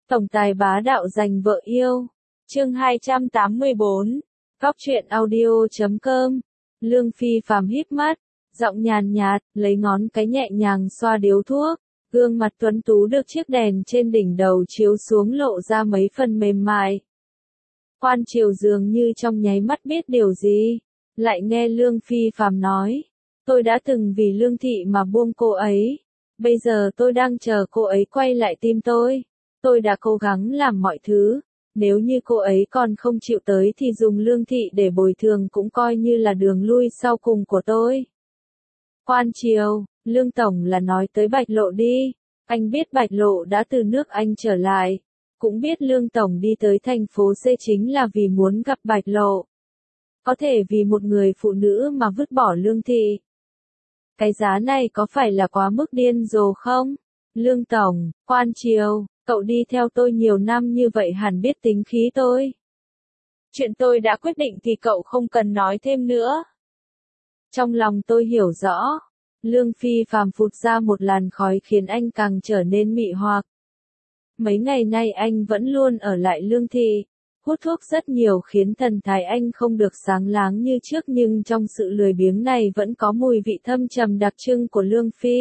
Tổng tài bá đạo giành vợ yêu. Chương 284. Góc truyện audio.com. Lương Phi Phàm híp mắt, giọng nhàn nhạt, lấy ngón cái nhẹ nhàng xoa điếu thuốc, gương mặt tuấn tú được chiếc đèn trên đỉnh đầu chiếu xuống lộ ra mấy phần mềm mại. Quan Triều dường như trong nháy mắt biết điều gì, lại nghe Lương Phi Phàm nói, tôi đã từng vì Lương Thị mà buông cô ấy, bây giờ tôi đang chờ cô ấy quay lại tìm tôi đã cố gắng làm mọi thứ, nếu như cô ấy còn không chịu tới thì dùng Lương Thị để bồi thường cũng coi như là đường lui sau cùng của tôi. Quan Triều, Lương Tổng là nói tới Bạch Lộ đi, anh biết Bạch Lộ đã từ nước Anh trở lại, cũng biết Lương Tổng đi tới thành phố C chính là vì muốn gặp Bạch Lộ. Có thể vì một người phụ nữ mà vứt bỏ Lương Thị. Cái giá này có phải là quá mức điên rồ không? Lương Tổng, Quan Triều, cậu đi theo tôi nhiều năm như vậy hẳn biết tính khí tôi. Chuyện tôi đã quyết định thì cậu không cần nói thêm nữa. Trong lòng tôi hiểu rõ. Lương Phi Phàm phụt ra một làn khói khiến anh càng trở nên mị hoặc. Mấy ngày nay anh vẫn luôn ở lại Lương Thị, hút thuốc rất nhiều khiến thần thái anh không được sáng láng như trước, nhưng trong sự lười biếng này vẫn có mùi vị thâm trầm đặc trưng của Lương Phi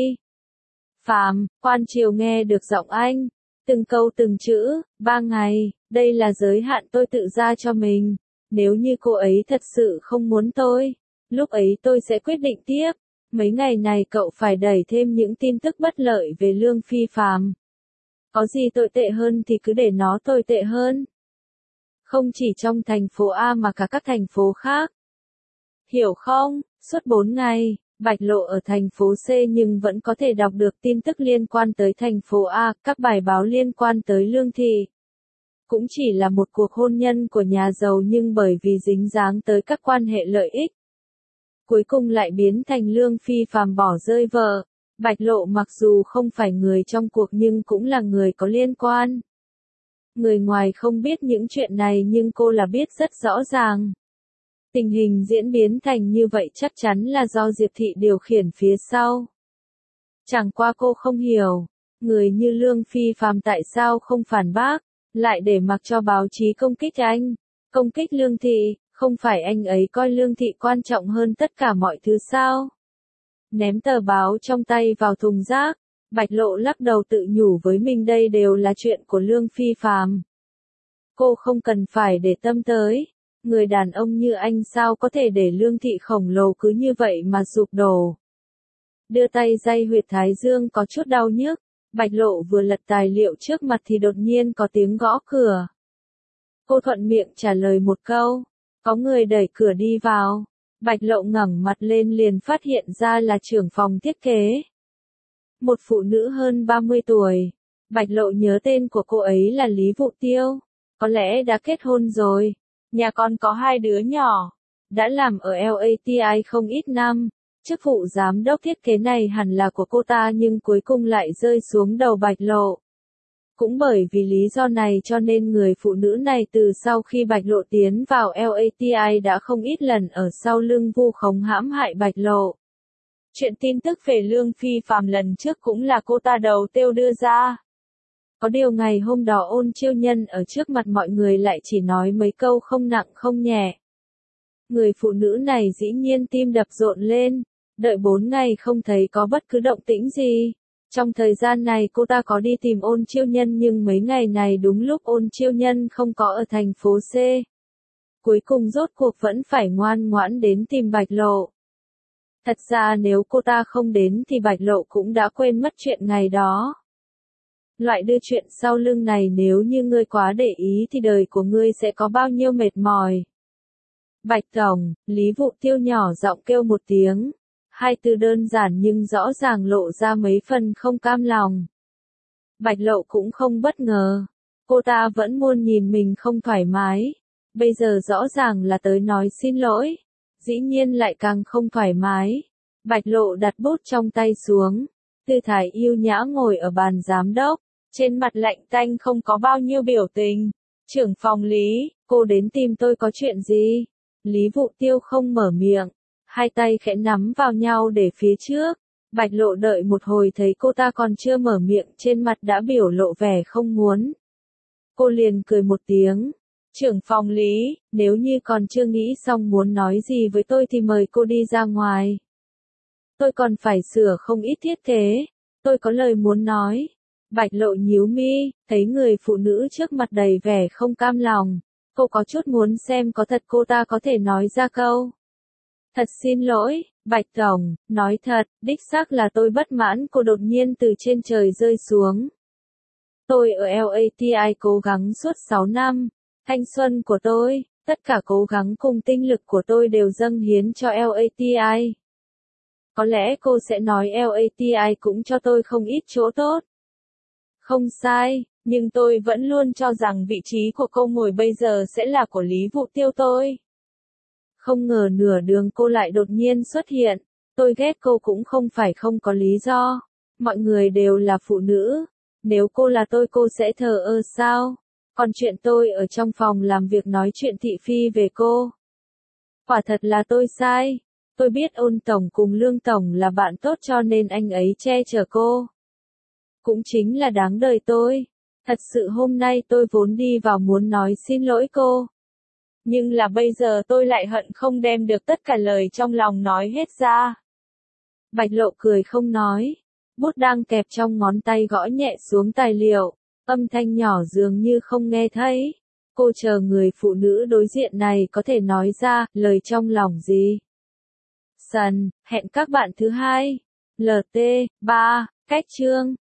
Phàm. Quan Triều nghe được giọng anh, từng câu từng chữ, 3 ngày, đây là giới hạn tôi tự ra cho mình, nếu như cô ấy thật sự không muốn tôi, lúc ấy tôi sẽ quyết định tiếp. Mấy ngày này cậu phải đẩy thêm những tin tức bất lợi về Lương Phi Phàm. Có gì tồi tệ hơn thì cứ để nó tồi tệ hơn. Không chỉ trong thành phố A mà cả các thành phố khác. Hiểu không? Suốt 4 ngày, Bạch Lộ ở thành phố C nhưng vẫn có thể đọc được tin tức liên quan tới thành phố A, các bài báo liên quan tới Lương Thị. Cũng chỉ là một cuộc hôn nhân của nhà giàu nhưng bởi vì dính dáng tới các quan hệ lợi ích, cuối cùng lại biến thành Lương Phi Phàm bỏ rơi vợ. Bạch Lộ mặc dù không phải người trong cuộc nhưng cũng là người có liên quan. Người ngoài không biết những chuyện này nhưng cô là biết rất rõ ràng. Tình hình diễn biến thành như vậy chắc chắn là do Diệp Thị điều khiển phía sau. Chẳng qua cô không hiểu, người như Lương Phi Phàm tại sao không phản bác, lại để mặc cho báo chí công kích anh, công kích Lương Thị. Không phải anh ấy coi Lương Thị quan trọng hơn tất cả mọi thứ sao? Ném tờ báo trong tay vào thùng rác, Bạch Lộ lắc đầu tự nhủ với mình đây đều là chuyện của Lương Phi Phàm. Cô không cần phải để tâm tới. Người đàn ông như anh sao có thể để Lương Thị khổng lồ cứ như vậy mà sụp đổ. Đưa tay day huyệt thái dương có chút đau nhức, Bạch Lộ vừa lật tài liệu trước mặt thì đột nhiên có tiếng gõ cửa. Cô thuận miệng trả lời một câu. Có người đẩy cửa đi vào, Bạch Lộ ngẩng mặt lên liền phát hiện ra là trưởng phòng thiết kế. Một phụ nữ hơn 30 tuổi, Bạch Lộ nhớ tên của cô ấy là Lý Vụ Tiêu, có lẽ đã kết hôn rồi, nhà con có 2 đứa nhỏ, đã làm ở LATI không ít năm, chức vụ giám đốc thiết kế này hẳn là của cô ta nhưng cuối cùng lại rơi xuống đầu Bạch Lộ. Cũng bởi vì lý do này cho nên người phụ nữ này từ sau khi Bạch Lộ tiến vào LATI đã không ít lần ở sau lưng vu khống hãm hại Bạch Lộ. Chuyện tin tức về Lương Phi Phàm lần trước cũng là cô ta đầu tiêu đưa ra. Có điều ngày hôm đó Ôn Chiêu Nhân ở trước mặt mọi người lại chỉ nói mấy câu không nặng không nhẹ. Người phụ nữ này dĩ nhiên tim đập rộn lên, đợi 4 ngày không thấy có bất cứ động tĩnh gì. Trong thời gian này cô ta có đi tìm Ôn Chiêu Nhân nhưng mấy ngày này đúng lúc Ôn Chiêu Nhân không có ở thành phố C. Cuối cùng rốt cuộc vẫn phải ngoan ngoãn đến tìm Bạch Lộ. Thật ra nếu cô ta không đến thì Bạch Lộ cũng đã quên mất chuyện ngày đó. Loại đưa chuyện sau lưng này nếu như ngươi quá để ý thì đời của ngươi sẽ có bao nhiêu mệt mỏi. Bạch Tổng, Lý Vụ Tiêu nhỏ giọng kêu một tiếng. 2 từ đơn giản nhưng rõ ràng lộ ra mấy phần không cam lòng. Bạch Lộ cũng không bất ngờ. Cô ta vẫn luôn nhìn mình không thoải mái. Bây giờ rõ ràng là tới nói xin lỗi. Dĩ nhiên lại càng không thoải mái. Bạch Lộ đặt bút trong tay xuống. Tư thái yêu nhã ngồi ở bàn giám đốc. Trên mặt lạnh tanh không có bao nhiêu biểu tình. Trưởng phòng Lý, cô đến tìm tôi có chuyện gì? Lý Vụ Tiêu không mở miệng. 2 tay khẽ nắm vào nhau để phía trước. Bạch Lộ đợi một hồi thấy cô ta còn chưa mở miệng trên mặt đã biểu lộ vẻ không muốn. Cô liền cười một tiếng. Trưởng phòng Lý, nếu như còn chưa nghĩ xong muốn nói gì với tôi thì mời cô đi ra ngoài. Tôi còn phải sửa không ít thiết kế. Tôi có lời muốn nói. Bạch Lộ nhíu mi, thấy người phụ nữ trước mặt đầy vẻ không cam lòng. Cô có chút muốn xem có thật cô ta có thể nói ra câu. Thật xin lỗi, Bạch Tổng, nói thật, đích xác là tôi bất mãn cô đột nhiên từ trên trời rơi xuống. Tôi ở LATI cố gắng suốt 6 năm. Thanh xuân của tôi, tất cả cố gắng cùng tinh lực của tôi đều dâng hiến cho LATI. Có lẽ cô sẽ nói LATI cũng cho tôi không ít chỗ tốt. Không sai, nhưng tôi vẫn luôn cho rằng vị trí của cô ngồi bây giờ sẽ là của Lý Vụ Tiêu tôi. Không ngờ nửa đường cô lại đột nhiên xuất hiện. Tôi ghét cô cũng không phải không có lý do. Mọi người đều là phụ nữ. Nếu cô là tôi cô sẽ thờ ơ sao? Còn chuyện tôi ở trong phòng làm việc nói chuyện thị phi về cô. Quả thật là tôi sai. Tôi biết Ôn Tổng cùng Lương Tổng là bạn tốt cho nên anh ấy che chở cô. Cũng chính là đáng đời tôi. Thật sự hôm nay tôi vốn đi vào muốn nói xin lỗi cô. Nhưng là bây giờ tôi lại hận không đem được tất cả lời trong lòng nói hết ra. Bạch Lộ cười không nói. Bút đang kẹp trong ngón tay gõ nhẹ xuống tài liệu. Âm thanh nhỏ dường như không nghe thấy. Cô chờ người phụ nữ đối diện này có thể nói ra lời trong lòng gì. Hẹn các bạn thứ hai. LT, 3, cách chương.